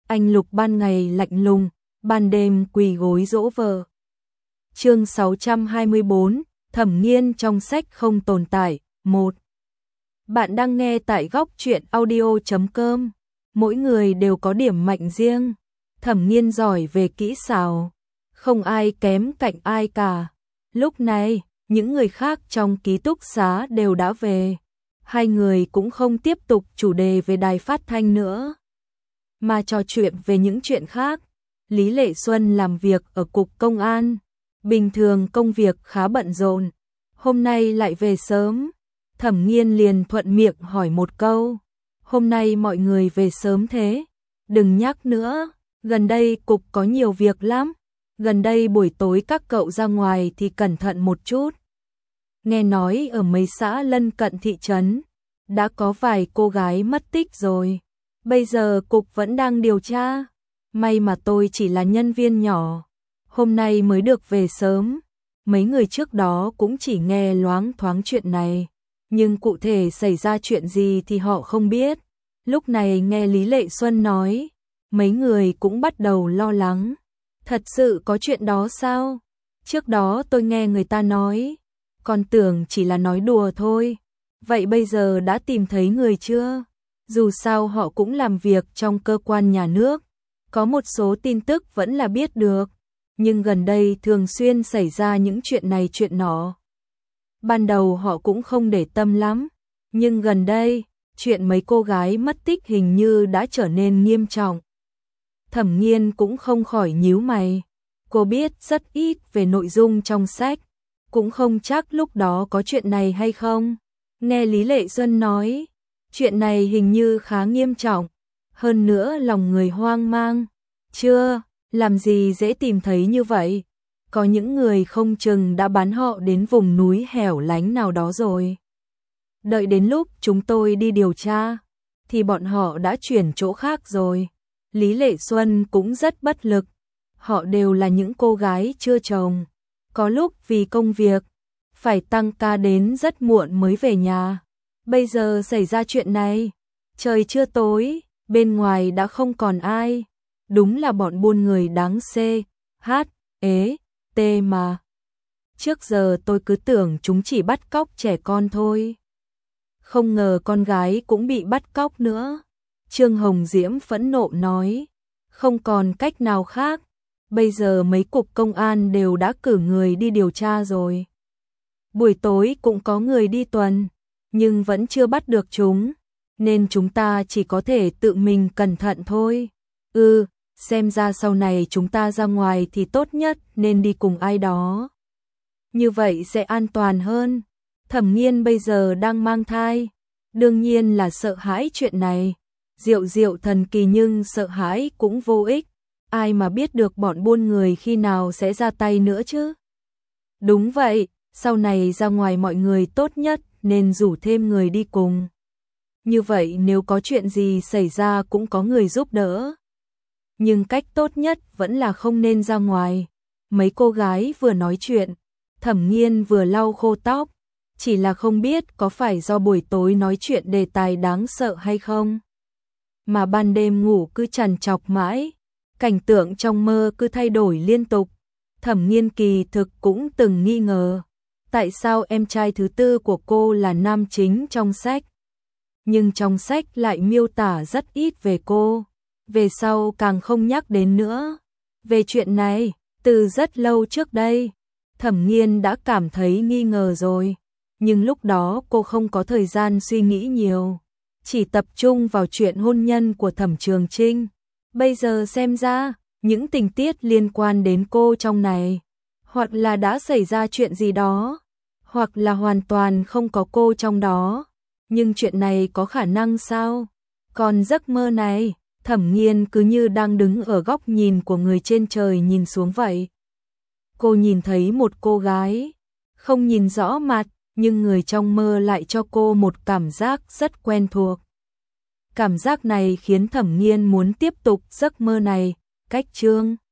Anh Lục ban ngày lạnh lùng, ban đêm quỳ gối dỗ vợ. Chương 624, Thẩm Nghiên trong sách không tồn tại. 1. Bạn đang nghe tại góc truyện audio.com. Mỗi người đều có điểm mạnh riêng. Thẩm Nghiên giỏi về kỹ xảo, không ai kém cạnh ai cả. Lúc này, những người khác trong ký túc xá đều đã về. Hai người cũng không tiếp tục chủ đề về đài phát thanh nữa, mà trò chuyện về những chuyện khác. Lý Lệ Xuân làm việc ở cục công an, bình thường công việc khá bận rộn, hôm nay lại về sớm. Thẩm Nghiên liền thuận miệng hỏi một câu, hôm nay mọi người về sớm thế? Đừng nhắc nữa, gần đây cục có nhiều việc lắm, gần đây buổi tối các cậu ra ngoài thì cẩn thận một chút. Nghe nói ở mấy xã lân cận thị trấn, đã có vài cô gái mất tích rồi, bây giờ cục vẫn đang điều tra. May mà tôi chỉ là nhân viên nhỏ, hôm nay mới được về sớm. Mấy người trước đó cũng chỉ nghe loáng thoáng chuyện này, nhưng cụ thể xảy ra chuyện gì thì họ không biết. Lúc này nghe Lý Lệ Xuân nói, mấy người cũng bắt đầu lo lắng. Thật sự có chuyện đó sao? Trước đó tôi nghe người ta nói, còn tưởng chỉ là nói đùa thôi. Vậy bây giờ đã tìm thấy người chưa? Dù sao họ cũng làm việc trong cơ quan nhà nước, có một số tin tức vẫn là biết được, nhưng gần đây thường xuyên xảy ra những chuyện này chuyện nọ. Ban đầu họ cũng không để tâm lắm, nhưng gần đây, chuyện mấy cô gái mất tích hình như đã trở nên nghiêm trọng. Thẩm Nghiên cũng không khỏi nhíu mày, cô biết rất ít về nội dung trong sách, cũng không chắc lúc đó có chuyện này hay không. Nghe Lý Lệ Xuân nói, chuyện này hình như khá nghiêm trọng, hơn nữa lòng người hoang mang. Chưa, làm gì dễ tìm thấy như vậy, có những người không chừng đã bán họ đến vùng núi hẻo lánh nào đó rồi. Đợi đến lúc chúng tôi đi điều tra, thì bọn họ đã chuyển chỗ khác rồi. Lý Lệ Xuân cũng rất bất lực, họ đều là những cô gái chưa chồng, có lúc vì công việc, phải tăng ca đến rất muộn mới về nhà. Bây giờ xảy ra chuyện này, trời chưa tối, bên ngoài đã không còn ai. Đúng là bọn buôn người đáng CHT mà. Trước giờ tôi cứ tưởng chúng chỉ bắt cóc trẻ con thôi, không ngờ con gái cũng bị bắt cóc nữa. Trương Hồng Diễm phẫn nộ nói, không còn cách nào khác, bây giờ mấy cục công an đều đã cử người đi điều tra rồi. Buổi tối cũng có người đi tuần, nhưng vẫn chưa bắt được chúng, nên chúng ta chỉ có thể tự mình cẩn thận thôi. Xem ra sau này chúng ta ra ngoài thì tốt nhất nên đi cùng ai đó, như vậy sẽ an toàn hơn. Thẩm Nghiên bây giờ đang mang thai, đương nhiên là sợ hãi chuyện này. Diệu thần kỳ nhưng sợ hãi cũng vô ích, ai mà biết được bọn buôn người khi nào sẽ ra tay nữa chứ. Đúng vậy, sau này ra ngoài mọi người tốt nhất nên rủ thêm người đi cùng. Như vậy nếu có chuyện gì xảy ra cũng có người giúp đỡ. Nhưng cách tốt nhất vẫn là không nên ra ngoài. Mấy cô gái vừa nói chuyện, Thẩm Nghiên vừa lau khô tóc, chỉ là không biết có phải do buổi tối nói chuyện đề tài đáng sợ hay không, mà ban đêm ngủ cứ trằn trọc mãi, cảnh tượng trong mơ cứ thay đổi liên tục. Thẩm Nghiên kỳ thực cũng từng nghi ngờ, tại sao em trai thứ tư của cô là nam chính trong sách, nhưng trong sách lại miêu tả rất ít về cô, về sau càng không nhắc đến nữa. Về chuyện này, từ rất lâu trước đây, Thẩm Nghiên đã cảm thấy nghi ngờ rồi, nhưng lúc đó cô không có thời gian suy nghĩ nhiều, chỉ tập trung vào chuyện hôn nhân của Thẩm Trường Trinh. Bây giờ xem ra, những tình tiết liên quan đến cô trong này, hoặc là đã xảy ra chuyện gì đó, hoặc là hoàn toàn không có cô trong đó. Nhưng chuyện này có khả năng sao? Còn giấc mơ này, Thẩm Nghiên cứ như đang đứng ở góc nhìn của người trên trời nhìn xuống vậy. Cô nhìn thấy một cô gái, không nhìn rõ mặt, nhưng người trong mơ lại cho cô một cảm giác rất quen thuộc. Cảm giác này khiến Thẩm Nghiên muốn tiếp tục giấc mơ này. Cách chương